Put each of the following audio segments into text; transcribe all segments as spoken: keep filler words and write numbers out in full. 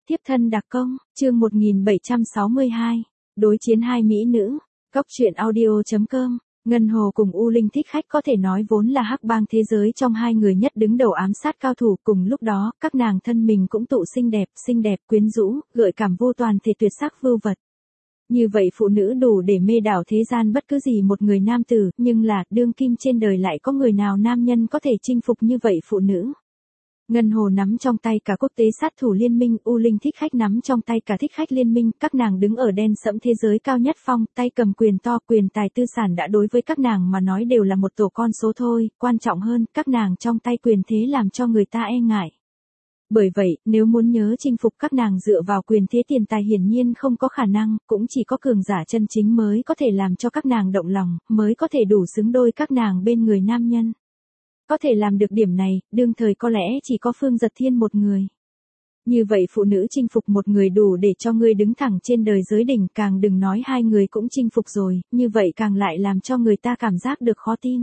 Tiếp thân đặc công, chương một nghìn bảy trăm sáu mươi hai, đối chiến hai mỹ nữ, Cốc truyện audio chấm com. Ngân Hồ cùng U Linh Thích Khách có thể nói vốn là hắc bang thế giới trong hai người nhất đứng đầu ám sát cao thủ, cùng lúc đó, các nàng thân mình cũng tụ xinh đẹp, xinh đẹp quyến rũ, gợi cảm vô toàn thể tuyệt sắc vưu vật. Như vậy phụ nữ đủ để mê đảo thế gian bất cứ gì một người nam tử, nhưng là, đương kim trên đời lại có người nào nam nhân có thể chinh phục như vậy phụ nữ. Ngân Hồ nắm trong tay cả quốc tế sát thủ liên minh, U Linh Thích Khách nắm trong tay cả thích khách liên minh, các nàng đứng ở đen sẫm thế giới cao nhất phong, tay cầm quyền to, quyền tài tư sản đã đối với các nàng mà nói đều là một tổ con số thôi, quan trọng hơn, các nàng trong tay quyền thế làm cho người ta e ngại. Bởi vậy, nếu muốn nhớ chinh phục các nàng dựa vào quyền thế tiền tài hiển nhiên không có khả năng, cũng chỉ có cường giả chân chính mới có thể làm cho các nàng động lòng, mới có thể đủ xứng đôi các nàng bên người nam nhân. Có thể làm được điểm này, đương thời có lẽ chỉ có Phương Giật Thiên một người. Như vậy phụ nữ chinh phục một người đủ để cho ngươi đứng thẳng trên đời giới đỉnh, càng đừng nói hai người cũng chinh phục rồi, như vậy càng lại làm cho người ta cảm giác được khó tin.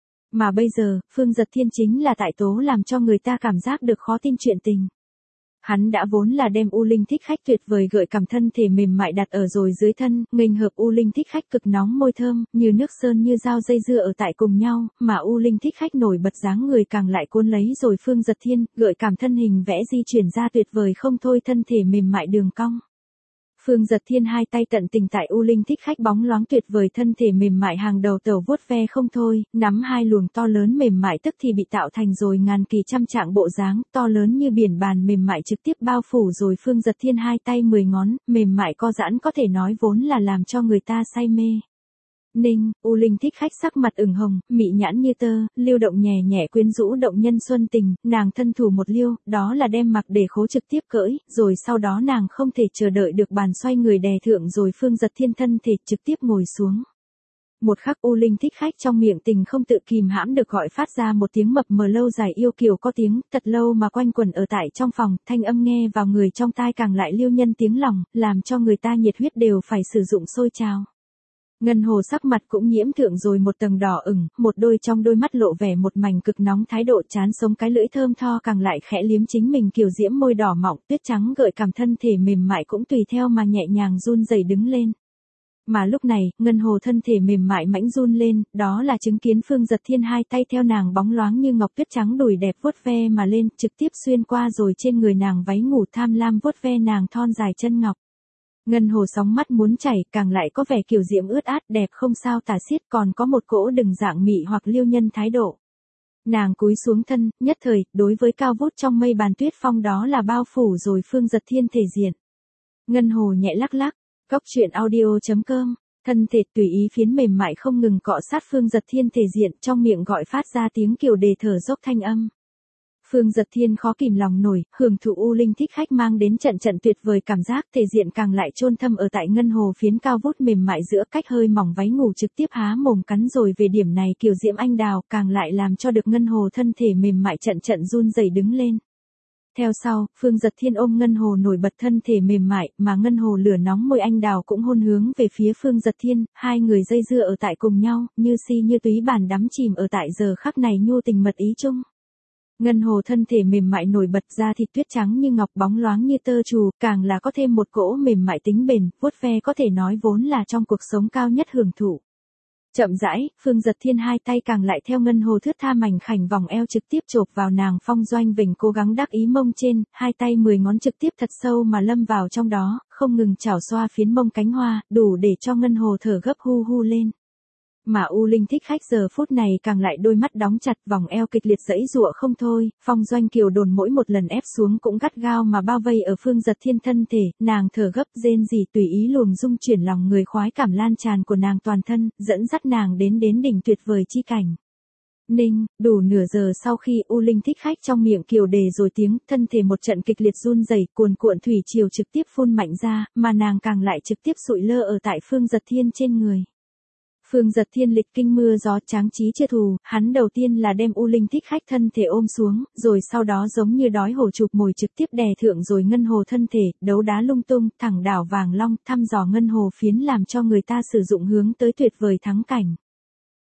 Mà bây giờ, Phương Giật Thiên chính là tại tố làm cho người ta cảm giác được khó tin chuyện tình. Hắn đã vốn là đem U Linh Thích Khách tuyệt vời gợi cảm thân thể mềm mại đặt ở rồi dưới thân, nghênh hợp U Linh Thích Khách cực nóng môi thơm, như nước sơn như dao dây dưa ở tại cùng nhau, mà U Linh Thích Khách nổi bật dáng người càng lại cuốn lấy rồi Phương Giật Thiên, gợi cảm thân hình vẽ di chuyển ra tuyệt vời không thôi thân thể mềm mại đường cong. Phương Giật Thiên hai tay tận tình tại U Linh Thích Khách bóng loáng tuyệt vời thân thể mềm mại hàng đầu tẩu vuốt ve không thôi, nắm hai luồng to lớn mềm mại tức thì bị tạo thành rồi ngàn kỳ trăm trạng bộ dáng, to lớn như biển bàn mềm mại trực tiếp bao phủ rồi Phương Giật Thiên hai tay mười ngón, mềm mại co giãn có thể nói vốn là làm cho người ta say mê. Ninh, U Linh Thích Khách sắc mặt ửng hồng, mị nhãn như tơ, liêu động nhẹ nhẹ quyến rũ động nhân xuân tình, nàng thân thủ một liêu, đó là đem mặc để khố trực tiếp cỡi, rồi sau đó nàng không thể chờ đợi được bàn xoay người đè thượng rồi Phương Giật Thiên thân thể trực tiếp ngồi xuống. Một khắc U Linh Thích Khách trong miệng tình không tự kìm hãm được gọi phát ra một tiếng mập mờ lâu dài yêu kiều có tiếng, thật lâu mà quanh quẩn ở tại trong phòng, thanh âm nghe vào người trong tai càng lại liêu nhân tiếng lòng, làm cho người ta nhiệt huyết đều phải sử dụng sôi trào. Ngân Hồ sắc mặt cũng nhiễm thượng rồi một tầng đỏ ửng, một đôi trong đôi mắt lộ vẻ một mảnh cực nóng thái độ chán sống cái lưỡi thơm tho càng lại khẽ liếm chính mình kiều diễm môi đỏ mọng tuyết trắng gợi cảm thân thể mềm mại cũng tùy theo mà nhẹ nhàng run rẩy đứng lên. Mà lúc này, Ngân Hồ thân thể mềm mại mãnh run lên, đó là chứng kiến Phương Giật Thiên hai tay theo nàng bóng loáng như ngọc tuyết trắng đùi đẹp vuốt ve mà lên, trực tiếp xuyên qua rồi trên người nàng váy ngủ tham lam vuốt ve nàng thon dài chân ngọc. Ngân Hồ sóng mắt muốn chảy, càng lại có vẻ kiều diễm ướt át đẹp không sao tả xiết, còn có một cỗ đừng dạng mị hoặc liêu nhân thái độ. Nàng cúi xuống thân, nhất thời, đối với cao vút trong mây bàn tuyết phong đó là bao phủ rồi Phương Giật Thiên thể diện. Ngân Hồ nhẹ lắc lắc, Cốc truyện audio chấm com, thân thể tùy ý phiến mềm mại không ngừng cọ sát Phương Giật Thiên thể diện, trong miệng gọi phát ra tiếng kiều đề thở dốc thanh âm. Phương Giật Thiên khó kìm lòng nổi, hưởng thụ U Linh Thích Khách mang đến trận trận tuyệt vời cảm giác thể diện càng lại chôn thâm ở tại Ngân Hồ phiến cao vút mềm mại giữa cách hơi mỏng váy ngủ trực tiếp há mồm cắn rồi về điểm này kiều diễm anh đào càng lại làm cho được Ngân Hồ thân thể mềm mại trận trận run rẩy đứng lên. Theo sau, Phương Giật Thiên ôm Ngân Hồ nổi bật thân thể mềm mại, mà Ngân Hồ lửa nóng môi anh đào cũng hôn hướng về phía Phương Giật Thiên, hai người dây dưa ở tại cùng nhau, như si như túy bàn đắm chìm ở tại giờ khắc này nhu tình mật ý chung. Ngân Hồ thân thể mềm mại nổi bật ra thịt tuyết trắng như ngọc bóng loáng như tơ trù, càng là có thêm một cỗ mềm mại tính bền, vuốt ve có thể nói vốn là trong cuộc sống cao nhất hưởng thụ. Chậm rãi, Phương Giật Thiên hai tay càng lại theo Ngân Hồ thướt tha mảnh khảnh vòng eo trực tiếp chộp vào nàng phong doanh vỉnh cố gắng đắc ý mông trên, hai tay mười ngón trực tiếp thật sâu mà lâm vào trong đó, không ngừng chảo xoa phiến mông cánh hoa, đủ để cho Ngân Hồ thở gấp hu hu lên. Mà U Linh Thích Khách giờ phút này càng lại đôi mắt đóng chặt vòng eo kịch liệt giãy giụa không thôi, phong doanh kiều đồn mỗi một lần ép xuống cũng gắt gao mà bao vây ở Phương Giật Thiên thân thể, nàng thở gấp rên rỉ tùy ý luồng dung chuyển lòng người khoái cảm lan tràn của nàng toàn thân, dẫn dắt nàng đến đến đỉnh tuyệt vời chi cảnh. Ninh, đủ nửa giờ sau khi U Linh Thích Khách trong miệng kiều đề rồi tiếng, thân thể một trận kịch liệt run rẩy, cuồn cuộn thủy triều trực tiếp phun mạnh ra, mà nàng càng lại trực tiếp sụi lơ ở tại Phương Giật Thiên trên người. Phương Giật Thiên lịch kinh mưa gió tráng trí chưa thù, hắn đầu tiên là đem U Linh Thích Khách thân thể ôm xuống, rồi sau đó giống như đói hổ chụp mồi trực tiếp đè thượng rồi Ngân Hồ thân thể, đấu đá lung tung, thẳng đảo vàng long, thăm dò Ngân Hồ phiến làm cho người ta sử dụng hướng tới tuyệt vời thắng cảnh.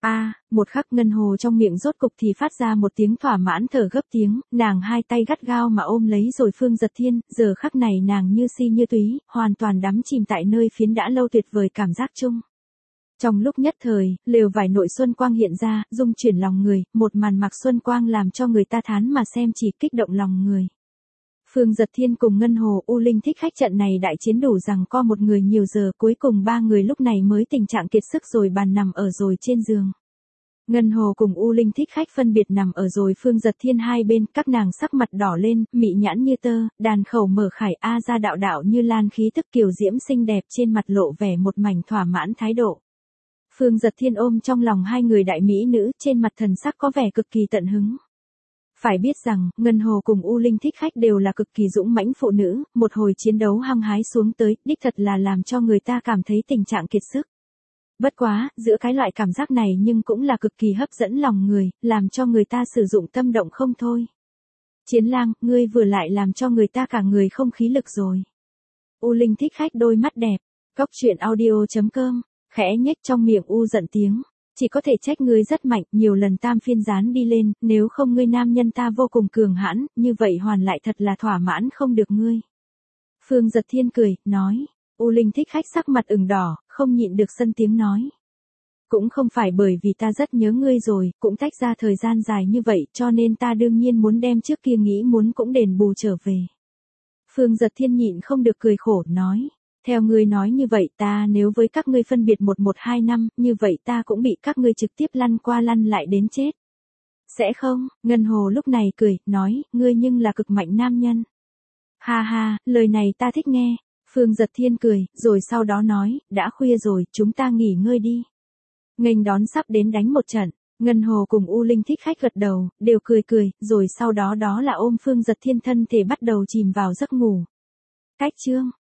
A, một khắc Ngân Hồ trong miệng rốt cục thì phát ra một tiếng thỏa mãn thở gấp tiếng, nàng hai tay gắt gao mà ôm lấy rồi Phương Giật Thiên, giờ khắc này nàng như si như túy, hoàn toàn đắm chìm tại nơi phiến đã lâu tuyệt vời cảm giác chung. Trong lúc nhất thời, lều vải nội xuân quang hiện ra, dung chuyển lòng người, một màn mặc xuân quang làm cho người ta thán mà xem chỉ kích động lòng người. Phương Giật Thiên cùng Ngân Hồ U Linh Thích Khách trận này đại chiến đủ rằng co một người nhiều giờ, cuối cùng ba người lúc này mới tình trạng kiệt sức rồi bàn nằm ở rồi trên giường. Ngân Hồ cùng U Linh Thích Khách phân biệt nằm ở rồi Phương Giật Thiên hai bên, các nàng sắc mặt đỏ lên, mị nhãn như tơ, đàn khẩu mở khải a ra đạo đạo như lan khí tức kiều diễm xinh đẹp, trên mặt lộ vẻ một mảnh thỏa mãn thái độ. Phương Giật Thiên ôm trong lòng hai người đại mỹ nữ, trên mặt thần sắc có vẻ cực kỳ tận hứng. Phải biết rằng, Ngân Hồ cùng U Linh Thích Khách đều là cực kỳ dũng mãnh phụ nữ, một hồi chiến đấu hăng hái xuống tới, đích thật là làm cho người ta cảm thấy tình trạng kiệt sức. Bất quá, giữa cái loại cảm giác này nhưng cũng là cực kỳ hấp dẫn lòng người, làm cho người ta sử dụng tâm động không thôi. Chiến lang, ngươi vừa lại làm cho người ta cả người không khí lực rồi. U Linh Thích Khách đôi mắt đẹp, Cóc truyện audio chấm com, khẽ nhếch trong miệng U giận tiếng. Chỉ có thể trách ngươi rất mạnh, nhiều lần tam phiên gián đi lên, nếu không ngươi nam nhân ta vô cùng cường hãn, như vậy hoàn lại thật là thỏa mãn không được ngươi. Phương Giật Thiên cười, nói, U Linh Thích Khách sắc mặt ửng đỏ, không nhịn được sân tiếng nói. Cũng không phải bởi vì ta rất nhớ ngươi rồi, cũng tách ra thời gian dài như vậy, cho nên ta đương nhiên muốn đem trước kia nghĩ muốn cũng đền bù trở về. Phương Giật Thiên nhịn không được cười khổ, nói. Theo ngươi nói như vậy ta nếu với các ngươi phân biệt một một hai năm, như vậy ta cũng bị các ngươi trực tiếp lăn qua lăn lại đến chết. Sẽ không, Ngân Hồ lúc này cười, nói, ngươi nhưng là cực mạnh nam nhân. Ha ha, lời này ta thích nghe. Phương Giật Thiên cười, rồi sau đó nói, đã khuya rồi, chúng ta nghỉ ngơi đi. Nghênh đón sắp đến đánh một trận, Ngân Hồ cùng U Linh Thích Khách gật đầu, đều cười cười, rồi sau đó đó là ôm Phương Giật Thiên thân thể bắt đầu chìm vào giấc ngủ. Cách chương